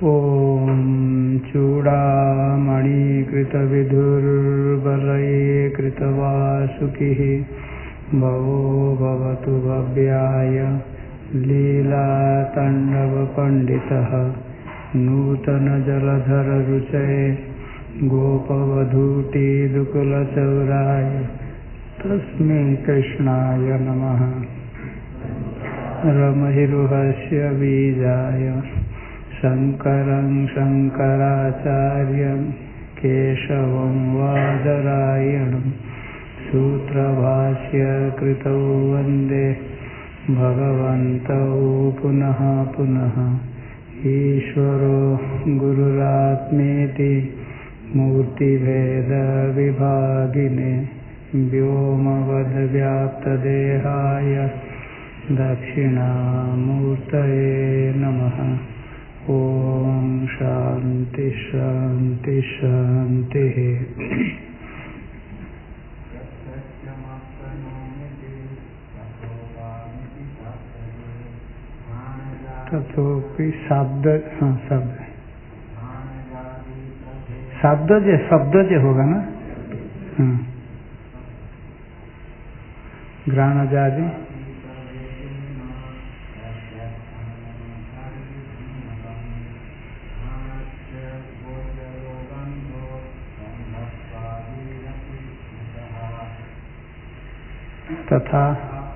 ॐ चूडामणिकृतविधुर्बलये कृतवासुकिः भवो भवतु भव्याय लीलाताण्डवपण्डितः नूतनजलधररुचये गोपवधूटिदुकुलचौराय तस्मै कृष्णाय नमः। रमहिरुहस्य बीजाय शङ्करं शङ्कराचार्यं केशवं वादरायणं सूत्रभाष्य कृतौ वन्दे भगवन्तौ पुनः पुनः। ईश्वरो गुरुरात्मेति मूर्तिभेदविभागिने व्योमवद्व्याप्तदेहाय दक्षिणामूर्तये नमः। ओम शांति शांति शांति। तथोपि शब्द शब्द जे होगा ना। घ्राणजादि तथा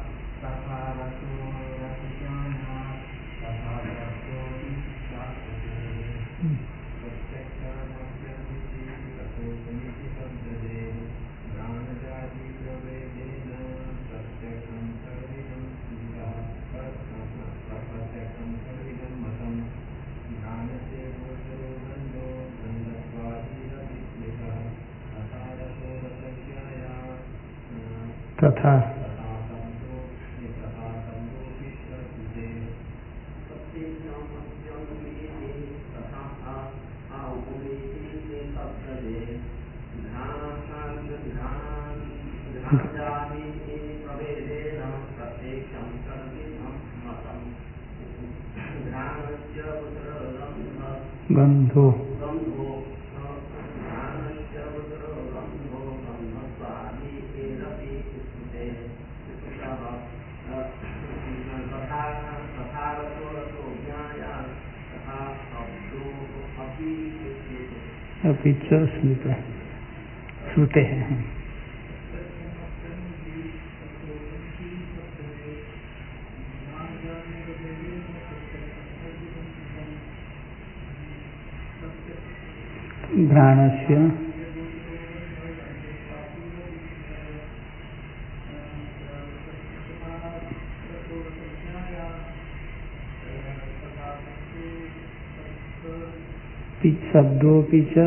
तथा गंधो अभी श्रुते हैं। घ्राणस्य शब्दोऽपि च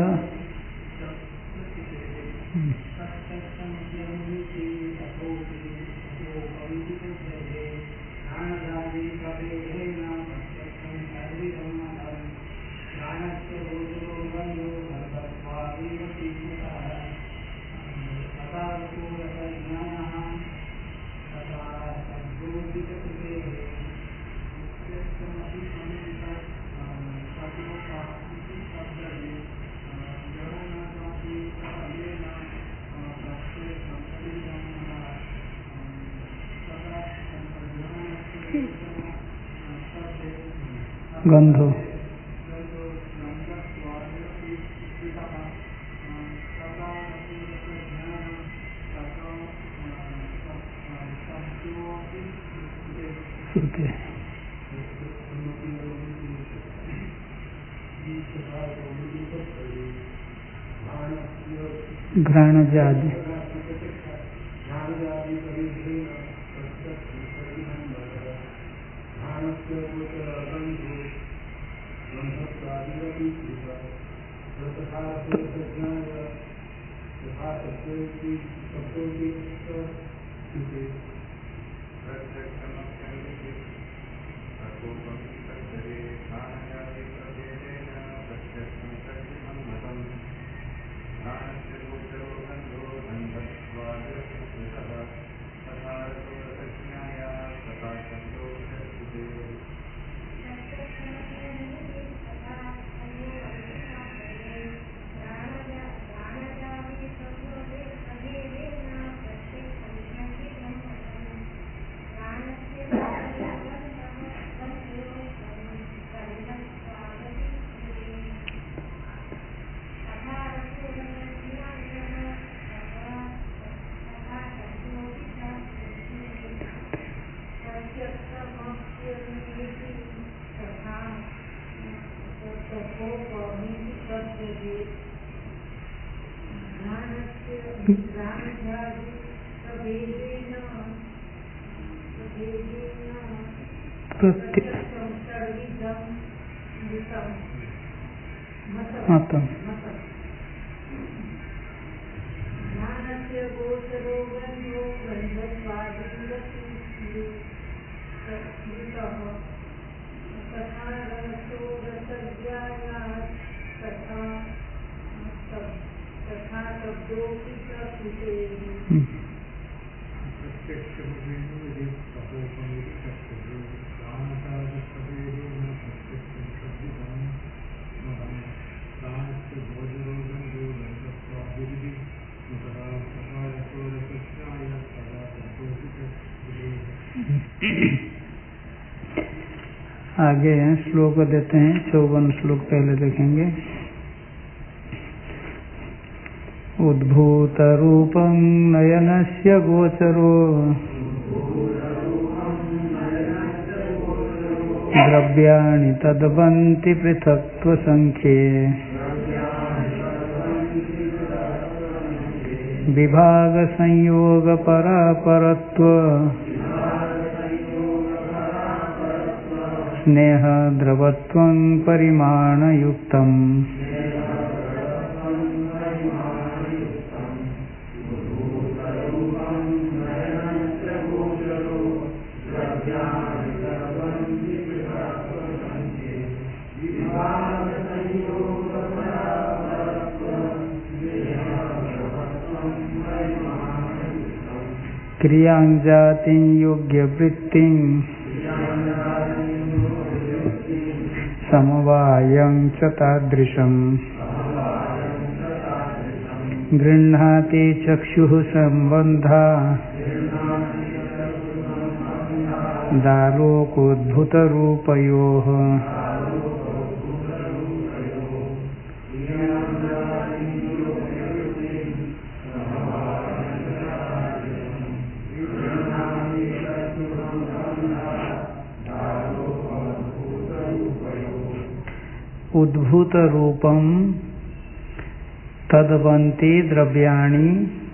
गंधो श्रुते घ्राणजादि मतम आगे श्लोक देते हैं 54 श्लोक पहले देखेंगे। उद्भूत रूपं नयनस्य गोचरो द्रव्याणि तद्वन्ति पृथक्त्वसंख्ये विभाग संयोग परापरत्व स्नेह द्रवत्वं परिमाणयुक्तम्। क्रियां जातिं योग्यवृत्तिं समवायं च तादृशम् गृह्णाति चक्षुः सम्बन्धा दालोकोद्भूतरूपयोः। उद्भूत रूपम तद्वन्ति द्रव्याणि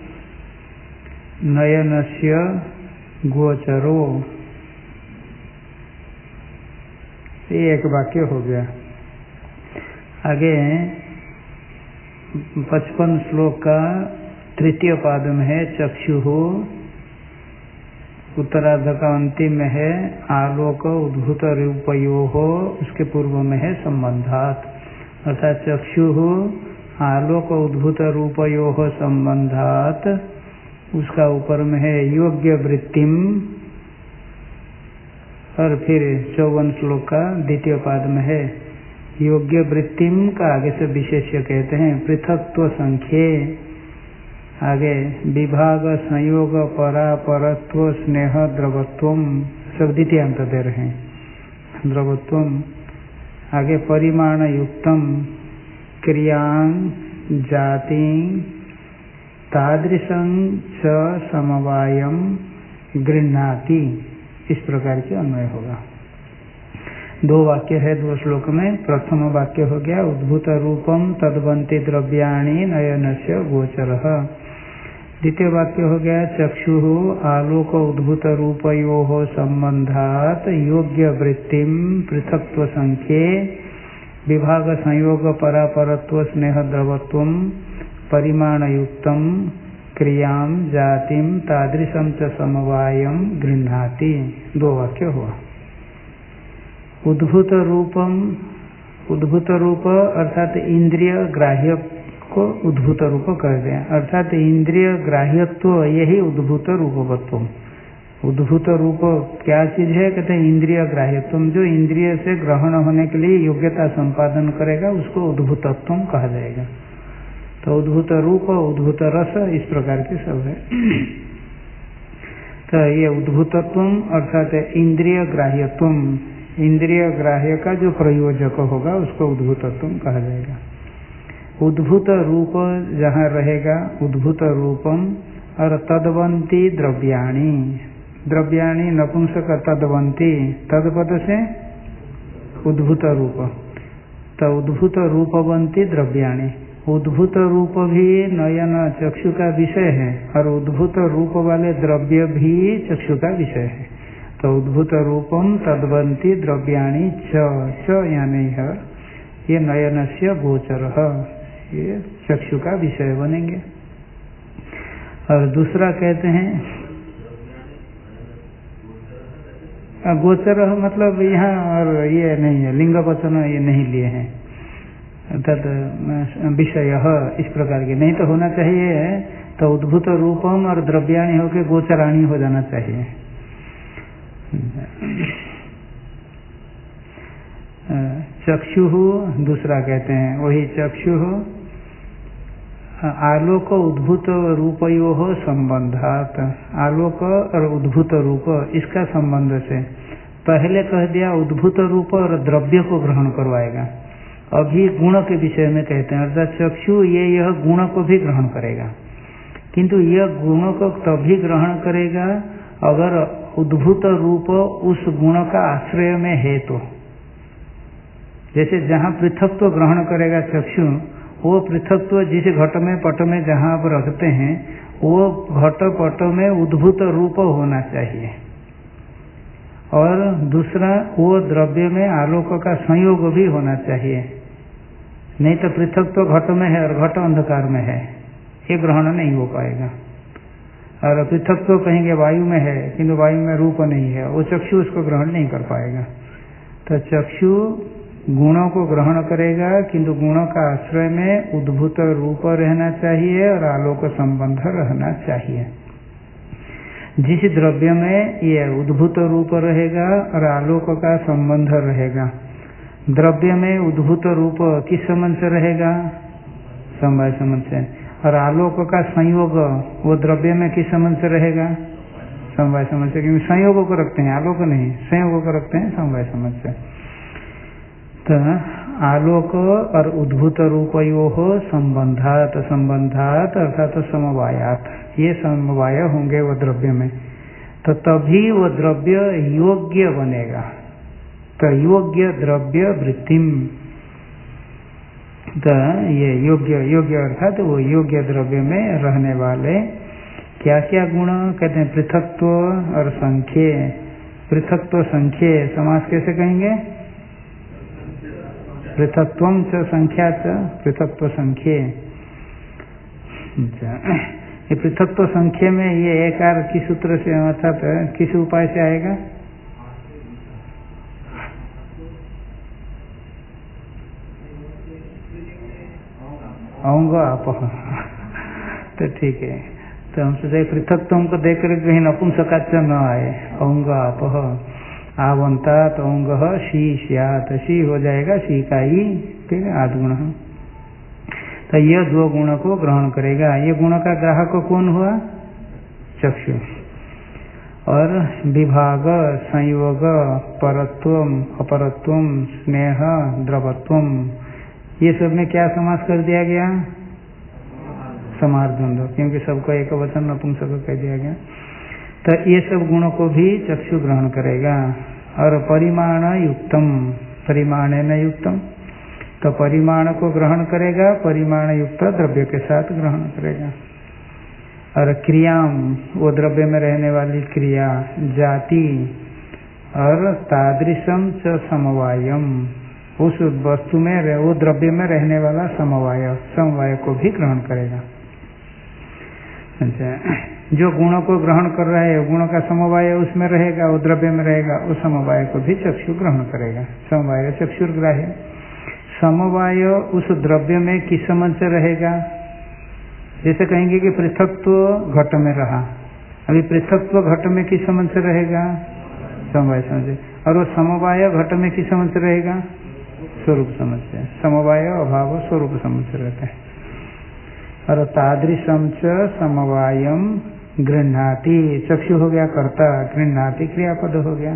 नयनस्य गोचरो। ये एक वाक्य हो गया। आगे 55 श्लोक का तृतीय पाद में है चक्षु, उत्तरार्ध का अंतिम में है आलोक उद्भूत रूपयो हो, उसके पूर्व में है संबंधात, अर्थात चक्षु आलोक उद्भूत रूपयो हो संबंधात, उसका ऊपर में है योग्य वृत्तिम, और फिर 54 श्लोक का द्वितीय पाद में है योग्य वृत्तिम का आगे से विशेष्य कहते हैं पृथक्त्व संख्ये। आगे विभाग संयोग परापरत्व स्नेह द्रवत्वम, सब द्वितीयांत दे रहे हैं द्रवत्वम। आगे परिमाण युक्तम क्रियां जाति तादृशं च समवायम गृह्णाति, इस प्रकार के अन्वय होगा। 2 वाक्य है 2 श्लोक में। प्रथम वाक्य हो गया उद्भूत रूपम तद्वन्ति द्रव्याणि नयनस्य गोचरः। द्वितीय वाक्य हो गया चक्षु आलोक उद्भूत रूपयोः संबंधात योग्य वृत्तिम पृथक्त्व संख्ये विभाग संयोग परापरत्व स्नेह द्रवत्वम परिमाणयुक्तम क्रियां जातिम तादृशं च समवायम गृह्णाति। 2 वाक्य हुआ। उद्भूत रूपम, उद्भूत रूप अर्थात इंद्रिय ग्राह्य को उद्भूत रूप कर दें, अर्थात इंद्रिय ग्राह्यत्व यही उद्भूत रूपवत्व। उद्भूत रूप क्या चीज है? कहते हैं इंद्रिय ग्राह्यत्व, जो इंद्रिय से ग्रहण होने के लिए योग्यता संपादन करेगा उसको उद्भूतत्व कहा जाएगा। तो उद्भूत रूप उद्भूत रस इस प्रकार के सब है। तो ये उद्भूतत्व अर्थात इंद्रिय ग्राह्यत्व, इंद्रिय ग्राह्य का जो प्रयोजक होगा उसको उद्भूतत्व कहा जाएगा। उद्भूत रूप जहाँ रहेगा उद्भूत रूपम, और तद्वन्ति द्रव्याणि, द्रव्याणि नपुंसक तद्वन्ति, तद्पद से उद्भूत रूप, तो उद्भूत रूपवन्ति द्रव्याणि, उद्भूत रूप भी नयन चक्षु का विषय है और उद्भूत रूप वाले द्रव्य भी चक्षु का विषय है। तो उद्भूत रूपम तद्वंती द्रव्याणि च यानी है ये नयन से गोचर, ये चक्षु का विषय बनेंगे। और दूसरा कहते हैं गोचर मतलब यहाँ और ये नहीं है, लिंग वचन ये नहीं लिए हैं, अर्थात विषय इस प्रकार के नहीं तो होना चाहिए। तो उद्भूत रूपम और द्रव्याणी होकर गोचराणी हो जाना चाहिए। चक्षु दूसरा कहते हैं वही चक्षु आलोक उद्भूत रूपयो संबंधात, आलोक और उद्भूत रूप इसका संबंध से पहले कह दिया उद्भूत रूप और द्रव्य को ग्रहण करवाएगा। अभी गुण के विषय में कहते हैं, अर्थात चक्षु यह गुण को भी ग्रहण करेगा, किंतु यह गुण को तभी ग्रहण करेगा अगर उद्भूत रूप उस गुण का आश्रय में है। तो जैसे जहाँ पृथकत्व ग्रहण करेगा चक्षु, वो पृथकत्व जिस घट में पट में जहाँ आप रखते हैं वो घट पट में उद्भूत रूप होना चाहिए। और दूसरा वो द्रव्य में आलोक का संयोग भी होना चाहिए, नहीं तो पृथकत्व घट में है और घट अंधकार में है, ये ग्रहण नहीं हो पाएगा। और पृथकत्व कहेंगे वायु में है किंतु वायु में रूप नहीं है, वो चक्षु उसको ग्रहण नहीं कर पाएगा। तो चक्षु गुणों को ग्रहण करेगा किंतु गुणों का आश्रय में उद्भूत रूप रहना चाहिए और आलोक संबंध रहना चाहिए। जिस द्रव्य में ये उद्भूत रूप रहेगा और आलोक का संबंध रहेगा, द्रव्य में उद्भूत रूप किस संबंध से रहेगा? समवाय संबंध से। और आलोक का संयोग वो द्रव्य में किस संबंध से रहेगा? समवाय संबंध से, क्योंकि संयोग को रखते हैं, आलोक नहीं, संयोग को रखते हैं समवाय संबंध से। तो आलोक और उद्भूत रूपयो संबंधात, संबंधात अर्थात समवायात, ये समवाय होंगे वो द्रव्य में, तो तभी वो द्रव्य योग्य बनेगा। तो योग्य द्रव्य वृत्तिम, तो ये योग्य योग्य अर्थात वो योग्य द्रव्य में रहने वाले क्या क्या गुण कहते हैं? पृथकत्व और संख्ये। पृथकत्व संख्ये समास कैसे कहेंगे? पृथकत्वम च संख्या च पृथकत्व संख्ये। ये पृथकत्व संख्ये में ये एकार किस सूत्र से अर्थात किस उपाय से आएगा? अंग अपह, तो ठीक है। तो हम सोचे पृथकत्व को देख कर कहीं नपुंसकाच न आए, अंग अपह आवंता तो अंग शी स्यात्, शी हो जाएगा शी का ही, ठीक है, आदगुण। तो यह दो गुण को ग्रहण करेगा। ये गुण का ग्राहक कौन हुआ? चक्षु। और विभाग, संयोग, परत्वम, अपरत्वम, स्नेह, द्रवत्वम, ये सब में क्या समास कर दिया गया? समार्द्वंद्व, क्योंकि सबको एक वचन नपुंसक कह दिया गया। तो ये सब गुणों को भी चक्षु ग्रहण करेगा। और परिमाण युक्तम, परिमाणेन युक्तम, तो परिमाण को ग्रहण करेगा, परिमाण युक्त द्रव्य के साथ ग्रहण करेगा। और क्रियाम, वो द्रव्य में रहने वाली क्रिया, जाति और तादृशम च समवायम, उस वस्तु में वो द्रव्य में रहने वाला समवाय, समवाय को भी ग्रहण करेगा। अच्छा, जो गुणों को ग्रहण कर रहा है गुणों का समवाय उसमें रहेगा, वो द्रव्य में रहेगा, उस समवाय को भी चक्षु ग्रहण करेगा। समवाय चक्षुर्ग्राह्य। समवाय उस द्रव्य में किस संबंध से रहेगा? जैसे कहेंगे कि पृथकत्व घट में रहा, अभी पृथकत्व घट में किस संबंध से रहेगा? समवाय संबंध से। और वो समवाय घट में किस संबंध से रहेगा? स्वरूप संबंध से। समवाय अभाव स्वरूप संबंध से रहते हैं। और तादृशम च समवायम गृह्णाति, चक्षु हो गया कर्ता, गृह्णाति क्रियापद हो गया।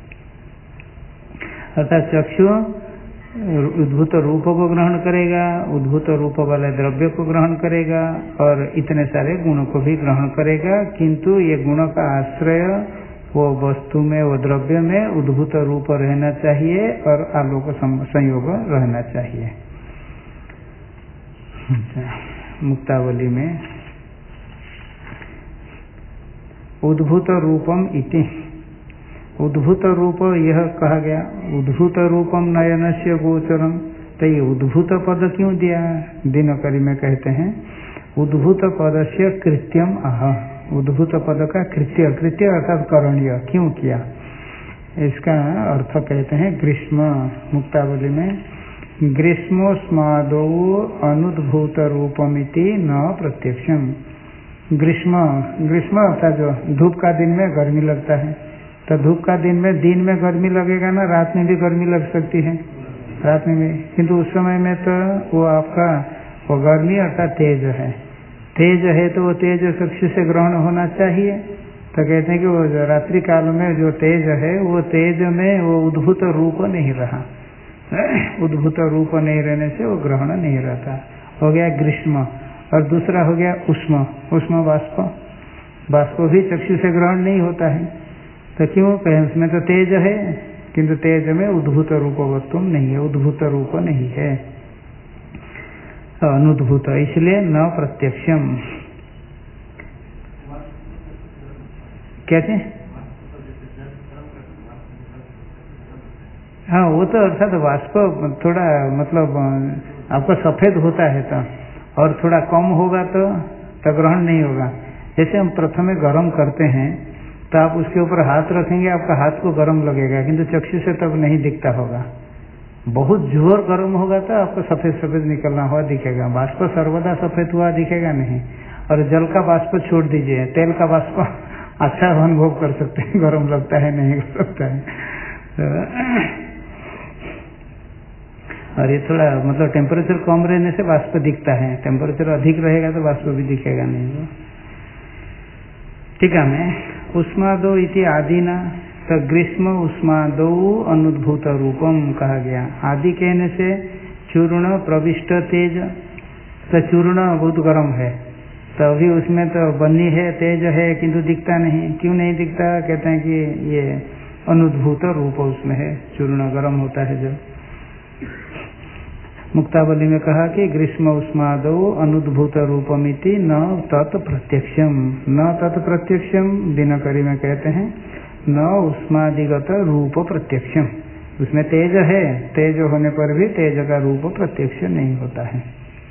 अर्थात चक्षु उद्भूत रूप को ग्रहण करेगा, उद्भूत रूप वाले द्रव्य को ग्रहण करेगा और इतने सारे गुणों को भी ग्रहण करेगा, किंतु ये गुणों का आश्रय वो वस्तु में, वो द्रव्य में उद्भूत रूप रहना चाहिए और आलोक संयोग रहना चाहिए। मुक्तावली में उद्भूत रूपम इति, उद्भूत रूप यह कहा गया, उद्भूत रूपम नयनस्य गोचरम, तो ये उद्भूत पद क्यों दिया? दिनकरी में कहते हैं उद्भूत पद से कृत्यम आह, उद्भूत पद का कृत्य, कृत्य अर्थात करणीय क्यों किया, इसका अर्थ कहते हैं ग्रीष्म। मुक्तावली में ग्रीष्मोस्मादो अनुद्भूत रूपमिति न प्रत्यक्षम। ग्रीष्म, ग्रीष्म अर्थात जो धूप का दिन में गर्मी लगता है, तो धूप का दिन में गर्मी लगेगा ना, रात में भी गर्मी लग सकती है, रात में भी, किंतु उस समय में तो वो आपका वो गर्मी अर्थात तेज है, तेज है तो वो तेज चक्षु से ग्रहण होना चाहिए। तो कहते हैं कि वो रात्रि काल में जो तेज है वो तेज में वो उद्भूत रूप नहीं रहा, उद्भूत रूप नहीं रहने से वो ग्रहण नहीं रहता, हो गया ग्रीष्म। और दूसरा हो गया उष्म, उष्म बाष्प, बाष्प भी चक्षु से ग्रहण नहीं होता है, तो क्यों कहें उसमें तो तेज है, किंतु तेज में उद्भूत रूपवत्व नहीं है, उद्भूत रूप नहीं है, अनुद्भूत, इसलिए न प्रत्यक्षम। कहते हैं हाँ, वो तो अर्थात वाष्प थोड़ा मतलब आपका सफेद होता है तो, और थोड़ा कम होगा तो ग्रहण नहीं होगा। जैसे हम प्रथम गर्म करते हैं तो आप उसके ऊपर हाथ रखेंगे, आपका हाथ को गर्म लगेगा, किंतु चक्षु से तब नहीं दिखता होगा। बहुत जोर गर्म होगा तो आपको सफेद सफेद निकलना हुआ दिखेगा, बाष्प सर्वदा सफेद हुआ दिखेगा नहीं। और जल का बाष्प छोड़ दीजिए, तेल का बाष्प अच्छा अनुभव कर सकते हैं, गर्म लगता है नहीं कर सकता है। और ये थोड़ा मतलब टेम्परेचर कम रहने से बाष्प दिखता है, टेम्परेचर अधिक रहेगा तो बाष्प भी दिखेगा नहीं। ठीक है, मैं उष्मादो इति आदिना, तो ग्रीष्म उष्मादो अनुद्भूत रूपम कहा गया। आदि कहने से चूर्ण प्रविष्ट तेज, तो चूर्ण बहुत गर्म है, तो अभी उसमें तो बन्नी है, तेज है, किंतु दिखता नहीं, क्यों नहीं दिखता? कहते हैं कि ये अनुद्भूत रूप उसमें है, चूर्ण गर्म होता है जब। मुक्तावली में कहा कि ग्रीष्म उष्मादो अनुद्भूत रूपमिति न तत् प्रत्यक्षम, न तत् प्रत्यक्षम। दिनकरी में कहते हैं न उष्मादिगत रूप प्रत्यक्षम, उसमें तेज है, तेज होने पर भी तेज का रूप प्रत्यक्ष नहीं होता है।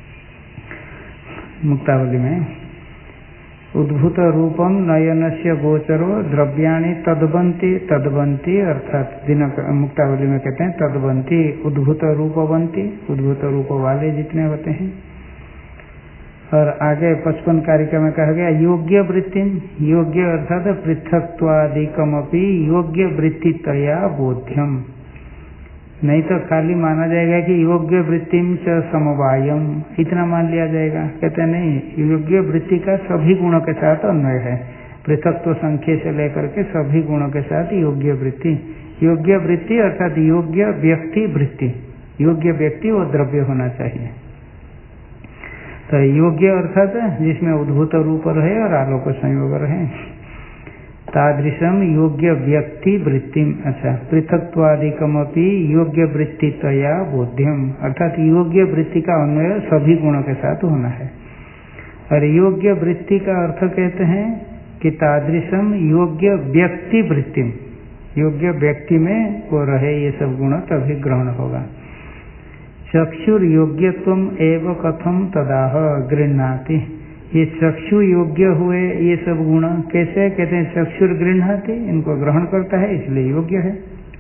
मुक्तावली में उद्भूत रूपम नयनस्य गोचरो द्रव्याणि तद्वन्ति, तद्वन्ति अर्थात मुक्तावली में कहते हैं तद्वन्ति उद्भूत रूपवन्ति, उद्भूत रूप वाले जितने होते हैं। और आगे 55 कारिका में कहा गया योग्य वृत्ति, योग्य अर्थात पृथक्त्वादिकमपि योग्य वृत्तितया बोध्यम, नहीं तो खाली माना जाएगा कि योग्य वृत्तिम च समवायम, इतना मान लिया जाएगा। कहते नहीं, योग्य वृत्ति का सभी गुणों के साथ अन्वय है, पृथक्त्व संख्या से लेकर के सभी गुणों के साथ योग्य वृत्ति। योग्य वृत्ति अर्थात योग्य व्यक्ति वृत्ति, योग्य व्यक्ति वो द्रव्य होना चाहिए। तो योग्य अर्थात जिसमें उद्भूत रूप रहे और आलोक संयोग रहे, तादृशम योग्य व्यक्ति वृत्ति। अच्छा, पृथक्त्वादिकमपि योग्य वृत्तितया बोध्यम, अर्थात योग्य वृत्ति का अन्वय सभी गुणों के साथ होना है। और योग्य वृत्ति का अर्थ कहते हैं कि तादृशम योग्य व्यक्ति वृत्ति, योग्य व्यक्ति में वो रहे ये सब गुण, तभी ग्रहण होगा। चक्षुर योग्यत्वम एव कथम तदाह गृह्णाति, ये चक्षु योग्य हुए ये सब गुण कैसे? कहते हैं चक्षुर गृह्णाति, इनको ग्रहण करता है इसलिए योग्य है।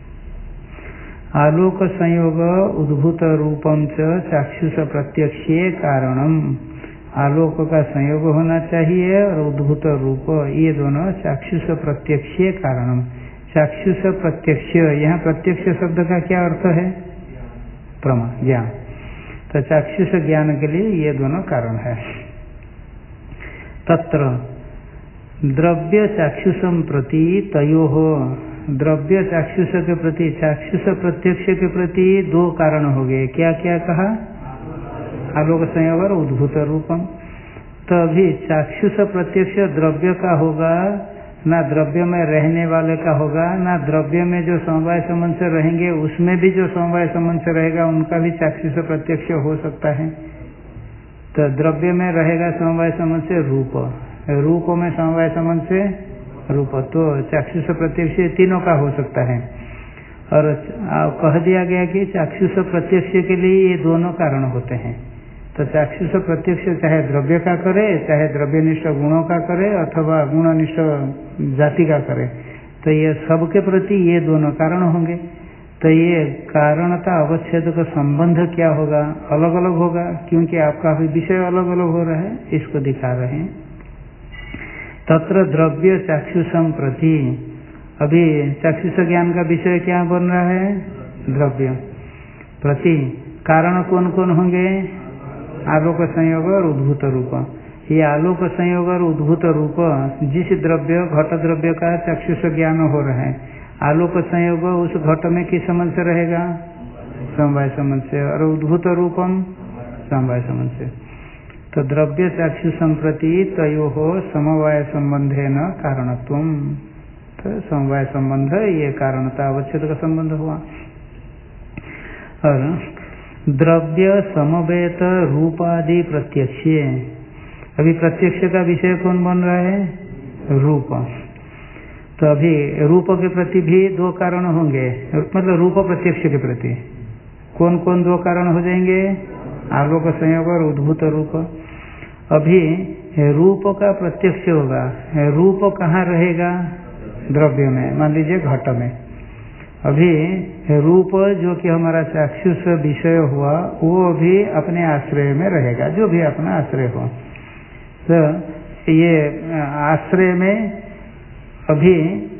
आलोक संयोग उद्भूत रूपम च चाक्षुष प्रत्यक्षे कारणम, आलोक का संयोग होना चाहिए और उद्भूत रूप, ये दोनों चाक्षुष प्रत्यक्षे कारणम। चाक्षुष प्रत्यक्ष, यहाँ प्रत्यक्ष शब्द का क्या अर्थ है? प्रमा, ज्ञान। तो चाक्षुष ज्ञान के लिए ये दोनों कारण है। तत्र द्रव्य चाक्षुषम प्रति तयोः, द्रव्य चाक्षुष के प्रति, चाक्षुष प्रत्यक्ष के प्रति दो कारण हो गए। क्या क्या कहा? आलोक संयोग और उद्भूत रूपम। तो अभी चाक्षुष प्रत्यक्ष द्रव्य का होगा, ना द्रव्य में रहने वाले का होगा, ना द्रव्य में जो समवाय संबंध से रहेंगे उसमें भी जो समवाय संबंध से रहेगा उनका भी चाक्षुष प्रत्यक्ष हो सकता है। तो द्रव्य में रहेगा समवाय संबंध से रूप, रूप में समवाय संबंध से रूप, तो चाक्षुष प्रत्यक्ष तीनों का हो सकता है। और कह दिया गया कि चाक्षुष प्रत्यक्ष के लिए ये दोनों कारण होते हैं। तो चाक्षुष प्रत्यक्ष चाहे द्रव्य का करे, चाहे द्रव्यनिष्ठ गुणों का करे, अथवा गुणनिष्ठ जाति का करे, तो ये सबके प्रति ये दोनों कारण होंगे। तो ये कारणता अवच्छेद का संबंध क्या होगा, अलग अलग होगा, क्योंकि आपका भी विषय अलग अलग हो रहा है, इसको दिखा रहे हैं। तत्र द्रव्य चाक्षुषम प्रति, अभी चाक्षुष ज्ञान का विषय क्या बन रहा है, द्रव्य प्रति। कारण कौन कौन होंगे, आलोक संयोग और उद्भूत रूप। ये आलोक संयोग और उद्भूत रूप, जिस द्रव्य घट द्रव्य का चाक्षुष ज्ञान हो रहा है, आलोक संयोग उस घट में किस संबंध से रहेगा, समवाय संबंध से, और उद्भूत रूपम समवाय संबंध से। तो द्रव्य चाक्षुषम प्रति तयोः समवाय संबंधेन कारणत्वम, तो समवाय संबंध ये कारणता अवच्छेद का संबंध हुआ। और द्रव्य समवेत रूपादि प्रत्यक्ष, अभी प्रत्यक्ष का विषय कौन बन रहा है, रूप। तो अभी रूप के प्रति भी दो कारण होंगे, मतलब रूप प्रत्यक्ष के प्रति कौन कौन दो कारण हो जाएंगे, आलोक संयोग और उद्भूत रूप। अभी रूप का प्रत्यक्ष होगा, रूप कहाँ रहेगा, द्रव्य में, मान लीजिए घट में। अभी रूप जो कि हमारा चाक्षुष विषय हुआ, वो भी अपने आश्रय में रहेगा, जो भी अपना आश्रय हो। तो ये आश्रय में अभी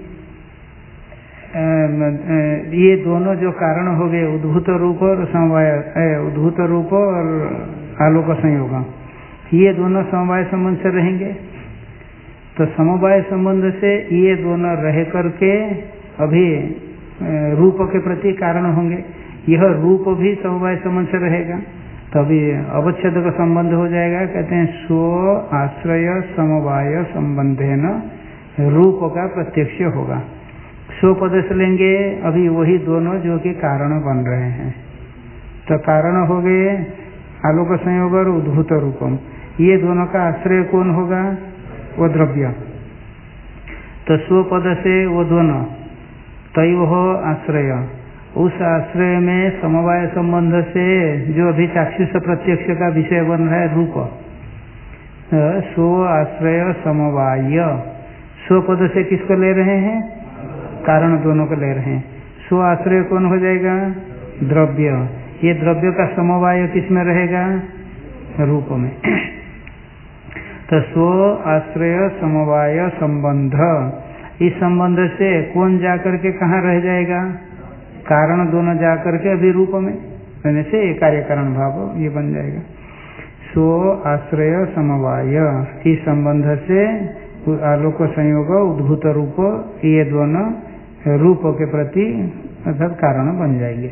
ये दोनों जो कारण हो गए, उद्भूत रूप और समवाय, उद्भूत रूप और आलोक संयोग, ये दोनों समवाय संबंध से रहेंगे। तो समवाय संबंध से ये दोनों रह करके अभी रूप के प्रति कारण होंगे, यह रूप भी समवाय संबंध से रहेगा, तभी अवच्छेद का संबंध हो जाएगा। कहते हैं स्व आश्रय समवाय संबंधेन रूप का प्रत्यक्ष होगा। स्व पद से लेंगे अभी वही दोनों जो कि कारण बन रहे हैं। तो कारण हो गए आलोक संयोग और उद्भूत रूपम, ये दोनों का आश्रय कौन होगा, वो द्रव्य। तो स्व पद से वो दोनों तयोः आश्रय, उस आश्रय में समवाय संबंध से जो अभी चाक्षुष प्रत्यक्ष का विषय बन रहा है रूप, स्व आश्रय समवाय, स्व पद से किसको ले रहे हैं, कारण दोनों को ले रहे हैं। स्व आश्रय कौन हो जाएगा, द्रव्य। ये द्रव्य का समवाय किस में रहेगा, रूप में। तो स्व आश्रय समवाय संबंध, इस संबंध से कौन जाकर के कहाँ रह जाएगा, कारण दोनों जाकर के अभी रूप में रहने से ये कार्य कारण भाव ये बन जाएगा। स्व आश्रय समवाय, इस संबंध से आलोक संयोग उद्भूत रूप, ये दोनों रूप के प्रति अर्थात कारण बन जाएंगे।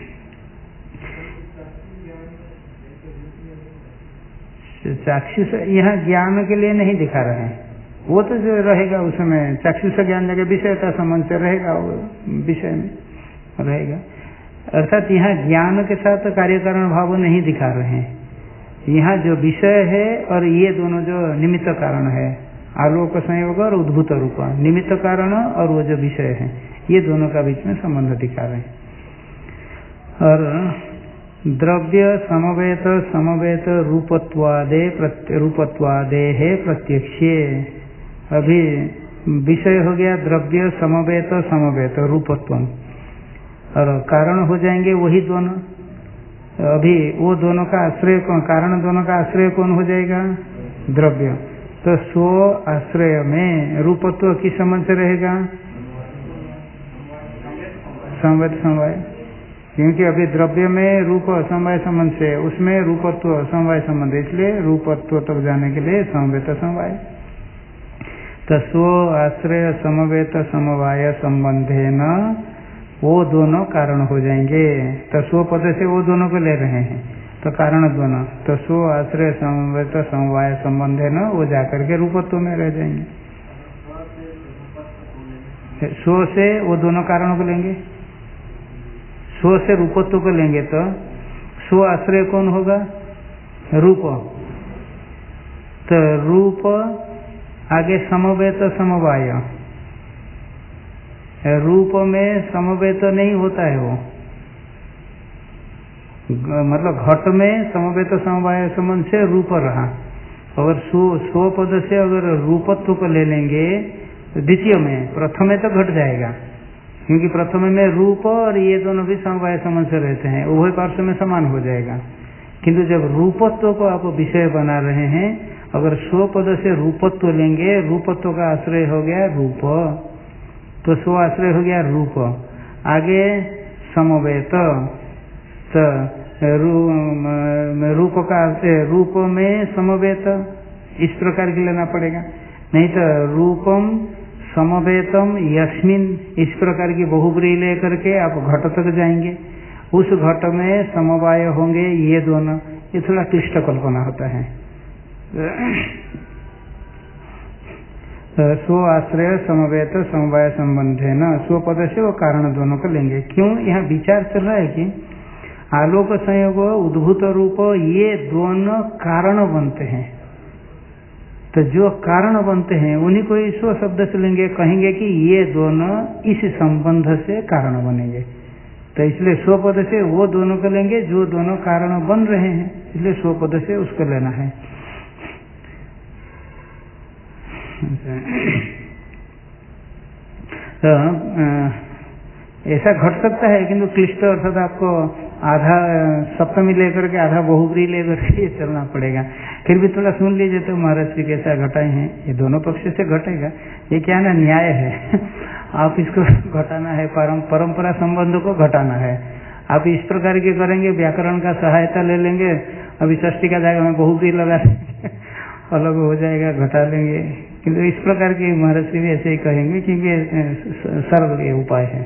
चाक्षुष यहाँ ज्ञान के लिए नहीं दिखा रहे हैं, वो तो जो रहेगा उसमें चाक्षुष ज्ञान जगह विषयता संबंध से रहेगा, वो विषय में रहेगा। अर्थात यहाँ ज्ञान के साथ कार्य कारण भाव नहीं दिखा रहे हैं। यहाँ जो विषय है और ये दोनों जो निमित्त कारण है, आलोक संयोग और उद्भूत रूप, निमित्त कारण और वो जो विषय है, ये दोनों का बीच में संबंध दिखा रहे हैं। और द्रव्य समवेत समवेत रूपत्वादे है प्रत्यक्ष, अभी विषय हो गया द्रव्य समवेत समवेत रूपत्वम, और कारण हो जाएंगे वही दोनों। अभी वो दोनों का आश्रय कौन, कारण दोनों का आश्रय कौन हो जाएगा, द्रव्य। तो स्व आश्रय में रूपत्व किस संबंध से रहेगा, समवेत समवाय, क्योंकि अभी द्रव्य में रूप समवाय संबंध से, उसमें रूपत्व समवाय संबंध, इसलिए रूपत्व तक जाने के लिए समवेत समवाय। तो स्व आश्रय समवेत समवाय संबंधे न वो दोनों कारण हो जाएंगे। तो स्व पद से वो दोनों को ले रहे हैं, तो कारण दोनों, तो स्व आश्रय समवेत समवाय संबंध है ना, वो जाकर के रूपत्व में रह जाएंगे। स्व से वो दोनों कारणों को लेंगे, स्व से रूपत्व को लेंगे, तो स्व आश्रय कौन होगा, रूप, तो रूप आगे समवेत समवाय, रूप में समवेत नहीं होता है वो, मतलब घट में समवेत समवाय संबंध से रूप रहा। अगर स्व पद से अगर रूपत्व को ले लेंगे तो द्वितीय में, प्रथम में तो घट जाएगा, क्योंकि प्रथम में रूप और ये दोनों भी समवाय संबंध से रहते हैं, उभय पार्श्व में समान हो जाएगा। किंतु जब रूपत्व को आप विषय बना रहे हैं, अगर स्व पद से रूपत्व लेंगे, रूपत्व का आश्रय हो गया रूप, तो स्व आश्रय हो गया रूप, आगे समवेत, तो रूप का रूप में समवेत इस प्रकार की लेना पड़ेगा, नहीं तो रूपम समवेतम यस्मिन इस प्रकार की बहुब्री लेकर के आप घट तक जाएंगे, उस घट में समवाय होंगे ये दोनों, ये थोड़ा क्लिष्ट कल्पना होता है। स्व आश्रय समवेत समवाय संबंध है ना, स्व पद से वो कारण दोनों को लेंगे। क्यों यहाँ विचार चल रहा है कि आलोक संयोग उद्भूत रूप ये दोनों कारण बनते हैं, तो जो कारण बनते हैं उन्हीं को स्व शब्द से लेंगे, कहेंगे कि ये दोनों इस संबंध से कारण बनेंगे, तो इसलिए स्व पद से वो दोनों को लेंगे जो दोनों कारण बन रहे हैं, इसलिए स्व पद से उसको लेना है। तो ऐसा घट सकता है, किंतु क्लिष्ट अर्थात आपको आधा सप्तमी लेकर के आधा बहुब्री लेकर के चलना पड़ेगा। फिर भी थोड़ा सुन लीजिए तो महाराज जी कैसा घटाए हैं, ये दोनों पक्ष से घटेगा, ये क्या ना न्याय है। आप इसको घटाना है, परंपरा संबंध को घटाना है। आप इस प्रकार के करेंगे, व्याकरण का सहायता ले लेंगे, अभी षष्ठी का जाएगा में बहुब्री लगा देंगे, अलग हो जाएगा, घटा लेंगे। किंतु इस प्रकार के महाराज जी भी ऐसे ही कहेंगे, क्योंकि सरल ये उपाय है।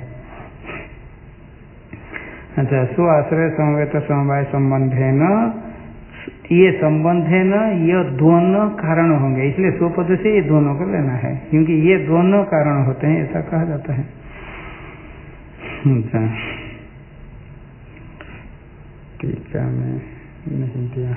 अच्छा, स्व आश्रय समवेत समवाय संबंध है न, ये संबंध है न, ये दोनों कारण होंगे, इसलिए स्व पद से ये दोनों को लेना है, क्योंकि ये दोनों कारण होते हैं, ऐसा कहा जाता है। अच्छा, ठीक है, मैं नहीं दिया।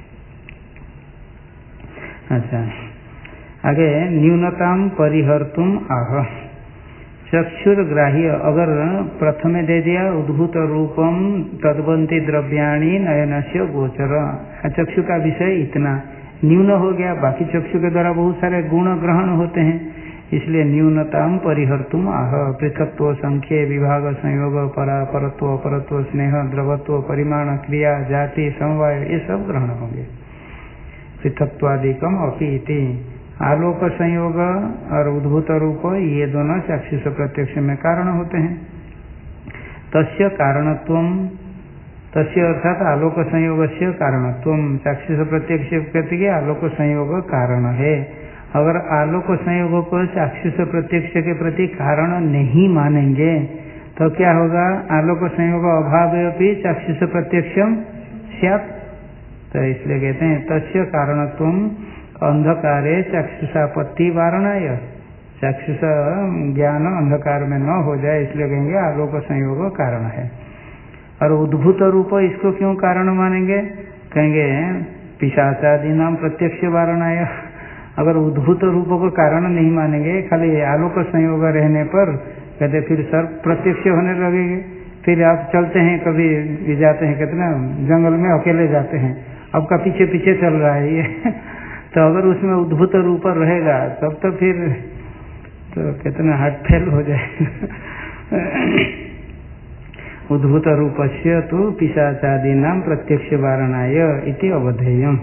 अच्छा, आगे न्यूनताम परिहर्तुम आह, चक्षुर्ग्राह्य अगर प्रथम दे दिया उद्भूत रूपम तद्वंती द्रव्याणी नयनस्य गोचर, चक्षु का विषय इतना न्यून हो गया, बाकी चक्षु के द्वारा बहुत सारे गुण ग्रहण होते हैं, इसलिए न्यूनताम परिहर्तुम आह, पृथक्त्व संख्य विभाग संयोग परत्व अपरत्व स्नेह द्रवत्व परिमाण क्रिया जाति समवाय ये सब ग्रहण होंगे। पृथक्त्वादिकम अपीति, आलोक संयोग और उद्भूत रूप ये दोनों चाक्षुष प्रत्यक्ष में कारण होते हैं। तस्य कारणत्वम, तस्य अर्थात आलोक संयोग से कारणत्वम, चाक्षुष प्रत्यक्ष कहते हैं आलोक संयोग कारण है। अगर आलोक संयोग को चाक्षुष प्रत्यक्ष के प्रति कारण नहीं मानेंगे तो क्या होगा, आलोक संयोग अभाव भी चाक्षुष प्रत्यक्षम स्यात्, तो इसलिए कहते हैं तस्य कारणत्वम अंधकारे चाक्षुषापत्ति वारणाय, चाक्षुष ज्ञान अंधकार में न हो जाए इसलिए कहेंगे आलोक संयोग कारण है। और उद्भूत रूप इसको क्यों कारण मानेंगे, कहेंगे पिशाचादि नाम प्रत्यक्ष वारणाय। अगर उद्भूत रूप को कारण नहीं मानेंगे, खाली आलोक संयोग रहने पर कहते फिर सर्प प्रत्यक्ष होने लगेंगे। फिर आप चलते हैं, कभी जाते हैं, कहते ना जंगल में अकेले जाते हैं, आपका पीछे पीछे चल रहा है ये तो अगर उसमें उद्भूत रूप रहेगा तब तो फिर तो कितना हार्ट फेल हो जाएगा। उद्भूत रूपस्य तो पिशाचादि नाम प्रत्यक्ष वारणाय इति अवधेयम्।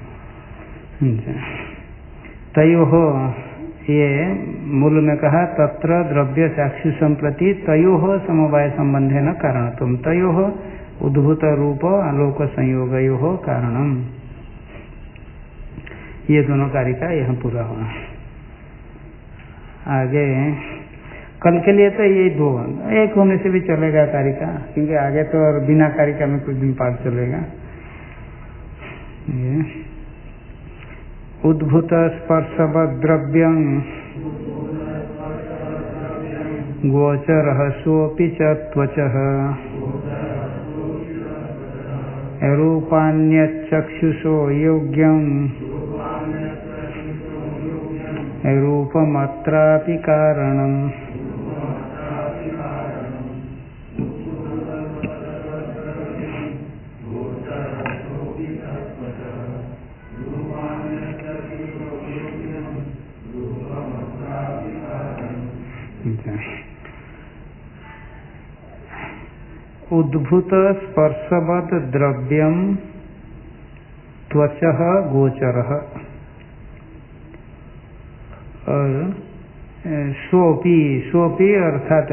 तयोः, ये मूल में कहा तत्र द्रव्य चाक्षुषं प्रति तयोः समवाय संबंधेन कारणत्वम्, तयोः उद्भूत रूप आलोक संयोगयोः कारणम्, ये दोनों कारिका यहाँ पूरा हुआ। आगे कल के लिए तो ये दो, एक होने से भी चलेगा कारिका, क्योंकि आगे तो और बिना कारिका में कुछ दिन पाठ चलेगा। ये उद्भूत स्पर्शव द्रव्यं गोचरः सोऽपि च त्वचः रूपान्यच्चक्षुषो योग्यं रूपमत्रापि कारणम् उद्भूत स्पर्शवत् द्रव्यम त्वचः गोचरः और सोपी अर्थात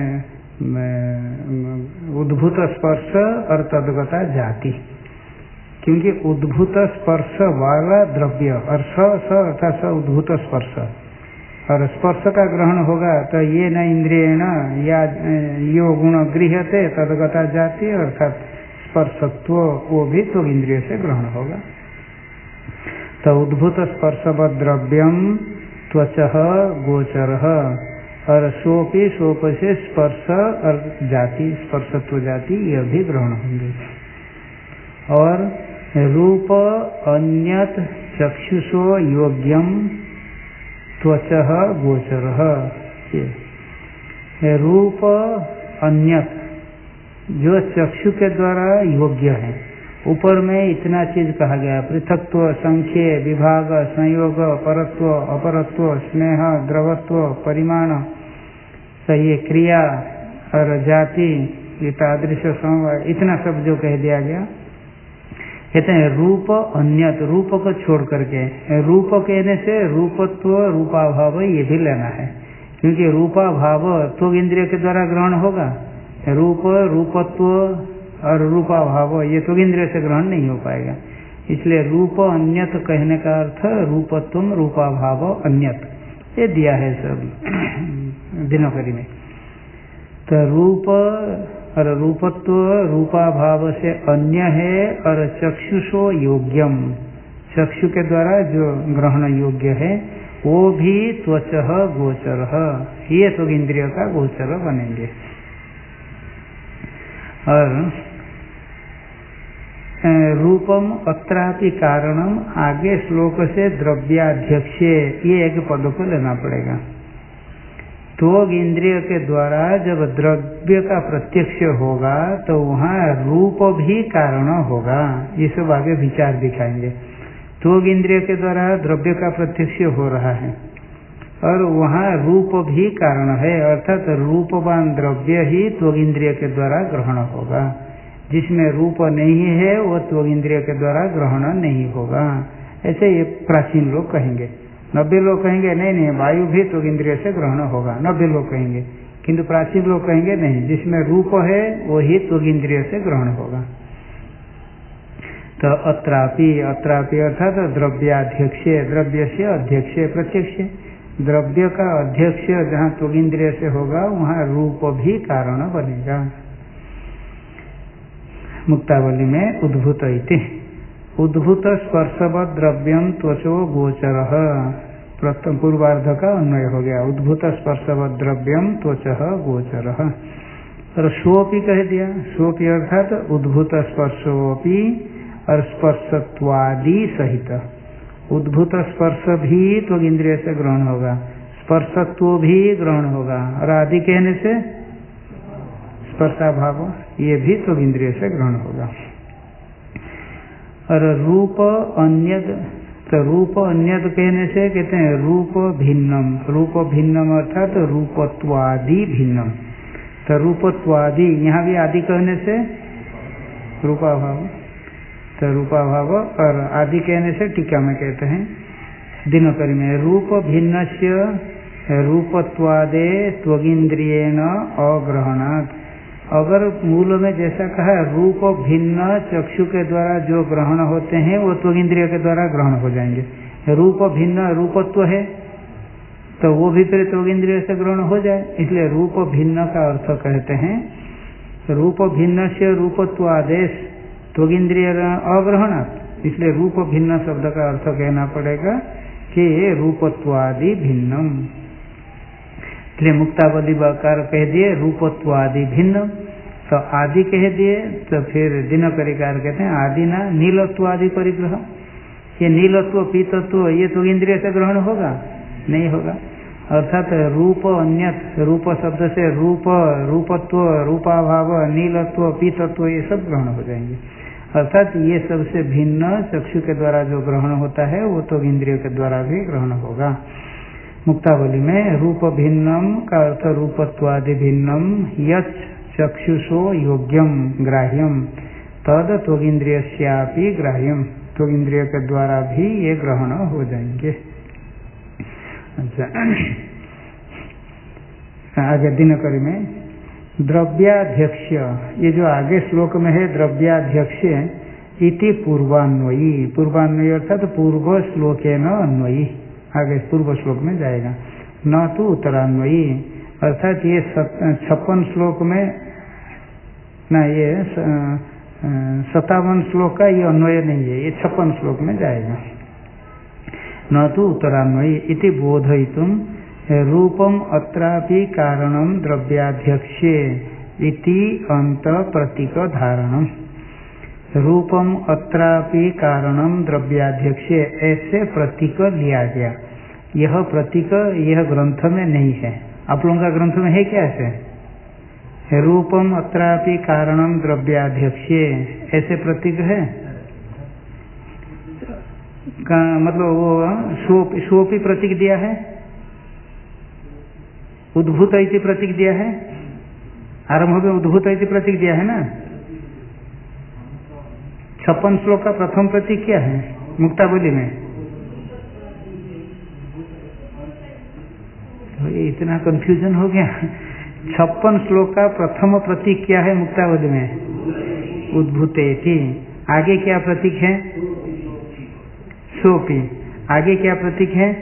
उद्भूत स्पर्श और तद्गता जाति, क्योंकि उद्भूत स्पर्श वाला द्रव्य और स अर्थात स उद्भूत स्पर्श और स्पर्श का ग्रहण होगा तो ये न इंद्रियेण या यो गुण गृह्यते तद्गता जाति अर्थात स्पर्शत्व वो भी तो इंद्रिय से ग्रहण होगा। तो उद्भूत स्पर्शवत् द्रव्यम त्वचः गोचरः और सोपी सोप से स्पर्श और जाति स्पर्शत्व जाति यह भी ग्रहण होंगे। और रूप अन्यत चक्षुषो योग्यम त्वचः गोचरः, रूप अन्यत जो चक्षु के द्वारा योग्य है। ऊपर में इतना चीज कहा गया, पृथक्त्व, संख्य, विभाग, संयोग, परत्व, अपरत्व, स्नेह, द्रवत्व, परिमाण, सही क्रिया और जाति, ये तादृश समवाय, इतना सब जो कह दिया गया। कहते हैं रूप अन्यत, रूप को छोड़ करके, रूप कहने से रूपत्व रूपाभाव ये भी लेना है, क्योंकि रूपाभाव तो इंद्रिय के द्वारा ग्रहण होगा। रूप रूपत्व और रूपाभाव ये तो इंद्रिय से ग्रहण नहीं हो पाएगा। इसलिए रूप अन्यत कहने का अर्थ रूपत्व रूपाभाव अन्यत, ये दिया है सब दिनकरी में। तो रूप और रूपत्व रूपाभाव से अन्य है और चक्षुषो योग्यम, चक्षु के द्वारा जो ग्रहण योग्य है वो भी त्वचः गोचरः, ये तो इंद्रिय का गोचर बनेंगे। और रूपम अत्रापि कारणम, आगे श्लोक से द्रव्याध्यक्षे ये एक पद को लेना पड़ेगा। तो इंद्रिय के द्वारा जब द्रव्य का प्रत्यक्ष होगा तो वहाँ रूप भी कारण होगा, ये सब आगे विचार दिखाएंगे। तो इंद्रिय के द्वारा द्रव्य का प्रत्यक्ष हो रहा है और वहाँ रूप भी कारण है, अर्थात रूपवान द्रव्य ही तो इंद्रिय के द्वारा ग्रहण होगा। जिसमें रूप नहीं है वो तो इंद्रिय के द्वारा ग्रहण नहीं होगा। ऐसे ये प्राचीन लोग कहेंगे। 90 लोग कहेंगे नहीं नहीं वायु भी तो इंद्रिय से ग्रहण होगा, 90 लोग कहेंगे। किंतु प्राचीन लोग कहेंगे नहीं, जिसमें रूप है वही तो इंद्रिय से ग्रहण होगा। तो अत्रापि, अत्रापि अर्थात द्रव्याध्यक्ष, द्रव्य से अध्यक्ष प्रत्यक्ष, द्रव्य का अध्यक्ष जहाँ तो इंद्रिय से होगा वहाँ रूप भी कारण बनेगा। मुक्तावली में उद्भूत इति उद्भूत स्पर्शवत् द्रव्यम त्वचो गोचरः, प्रथम पूर्वार्ध का अन्वय हो गया। उद्भूत स्पर्शवत् द्रव्यम त्वचः गोचरः। और सोपी कह दिया, सोपी अर्थात उद्भूत स्पर्शोपि और स्पर्शत्वादि सहित। उद्भूत स्पर्श भी तो इंद्रिय से ग्रहण होगा, स्पर्शत्व भी ग्रहण होगा और आदि कहने से स्पर्शाभाव ये भी तो इंद्रिय से ग्रहण होगा। और रूप अन्यद, तो रूप अन्यद कहने से कहते हैं रूप भिन्नम, रूप भिन्नम अर्थात रूपत्वादि भिन्नम। तो रूपत्वादि यहाँ भी आदि कहने से रूपाभाव, तो रूपाभाव और आदि कहने से टीका में कहते हैं दिनकरी में रूप भिन्नस्य रूपत्वादे त्वगिंद्रियेण अग्रहणात्। अगर मूल में जैसा कहा रूप भिन्न चक्षु के द्वारा जो ग्रहण होते हैं वो तो इंद्रिय के द्वारा ग्रहण हो जाएंगे। रूप भिन्न रूपत्व है तो वो भी फिर तो इंद्रिय से ग्रहण हो जाए, इसलिए रूप भिन्न का अर्थ कहते हैं रूप भिन्न से रूपत्व आदेश तो इंद्रिय अग्रहणात्। इसलिए रूप भिन्न शब्द का अर्थ कहना पड़ेगा कि रूपत्वादि भिन्नम। इसलिए मुक्तावली वाकार कह दिए रूपत्वादि भिन्न, तो आदि कह दिए तो फिर दिनकरिकार कहते हैं आदि ना नीलत्व आदि परिग्रह। ये नीलत्व पीतत्व ये तो इंद्रिय से ग्रहण होगा, नहीं होगा। अर्थात रूप अन्यत, रूप शब्द से रूप, रूपत्व, रूपाभाव, नीलत्व, पीतत्व ये सब ग्रहण हो जाएंगे। अर्थात ये सबसे भिन्न चक्षु के द्वारा जो ग्रहण होता है वो तो इंद्रियों के द्वारा भी ग्रहण होगा। मुक्तावली में रूप भिन्नम का अर्थ रूपत्वादि भिन्नम यत् चक्षुषो योग्यम ग्राह्यम तद त्वगिंद्रियस्यापि ग्राह्यम, त्वगिंद्रिय के द्वारा भी ये ग्रहण हो जाएंगे। अच्छा, आगे दिनकरी में द्रव्याध्यक्ष, ये जो आगे श्लोक में है द्रव्याध्यक्ष इति पूर्वान्वयी, पूर्वान्वयी अर्थात पूर्व श्लोके न अन्वयी, आगे पूर्व श्लोक में जाएगा। न तो उत्तरान्वयी, अर्थात ये 56 श्लोक में ना, ये 57 श्लोक का ये अन्वय नहीं है, ये 56 श्लोक में जाएगा। न तो उत्तरान्वयी इति बोधयितुम रूपम अत्रापि कारणम द्रव्याध्यक्षे इति अंत प्रतीक धारणम। रूपम अत्रापि कारणम द्रव्याध्यक्षे ऐसे प्रतीक लिया गया। यह प्रतीक यह ग्रंथ में नहीं है। आप लोगों का ग्रंथ में है क्या ऐसे? रूपम अत्रापि कारणम द्रव्याध्यक्षे ऐसे प्रतीक है का मतलब वो स्वपी प्रतीक दिया है, उद्भूत इति प्रतीक दिया है, आरंभ में उद्भूत इति प्रतीक दिया है ना। 56 श्लोक का प्रथम प्रतीक क्या है मुक्तावली में? तो ये इतना कंफ्यूजन हो गया। 56 श्लोक का प्रथम प्रतीक क्या है मुक्तावली में? उद्भूतेति। आगे क्या प्रतीक है? सोपी। आगे क्या प्रतीक है?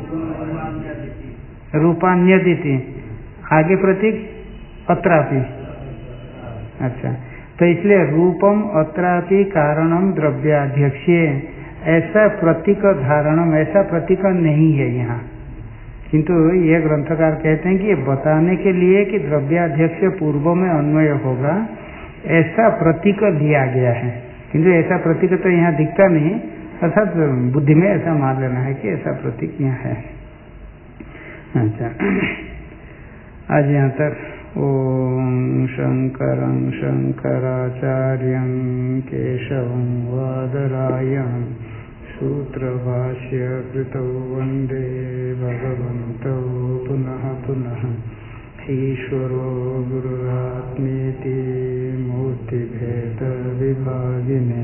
रूपान्यदिति। आगे प्रतीक अत्रापि। अच्छा, तो इसलिए रूपम अत्रापि कारणम द्रव्याध्यक्षे ऐसा प्रतीक धारणम, ऐसा प्रतीक नहीं है यहाँ। किंतु ये ग्रंथकार कहते हैं कि ये बताने के लिए कि द्रव्याध्यक्ष पूर्व में अन्वय होगा, ऐसा प्रतीक लिया गया है। किंतु ऐसा प्रतीक तो यहाँ दिखता नहीं, अर्थात बुद्धि में ऐसा मान लेना है कि ऐसा प्रतीक यहाँ है। अच्छा, आज यहाँ तक। ओम शंकरं शंकराचार्यं केशवं वादरायणं सूत्रभाष्य कृतौ वंदे भगवन्तौ पुनः पुनः। ईश्वरो गुरुरात्मेति मूर्तिभेद विभागिने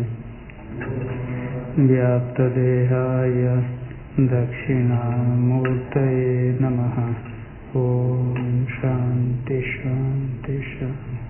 व्याप्तदेहाय दक्षिणामूर्तये नमः। ओम शांति शांति शांति।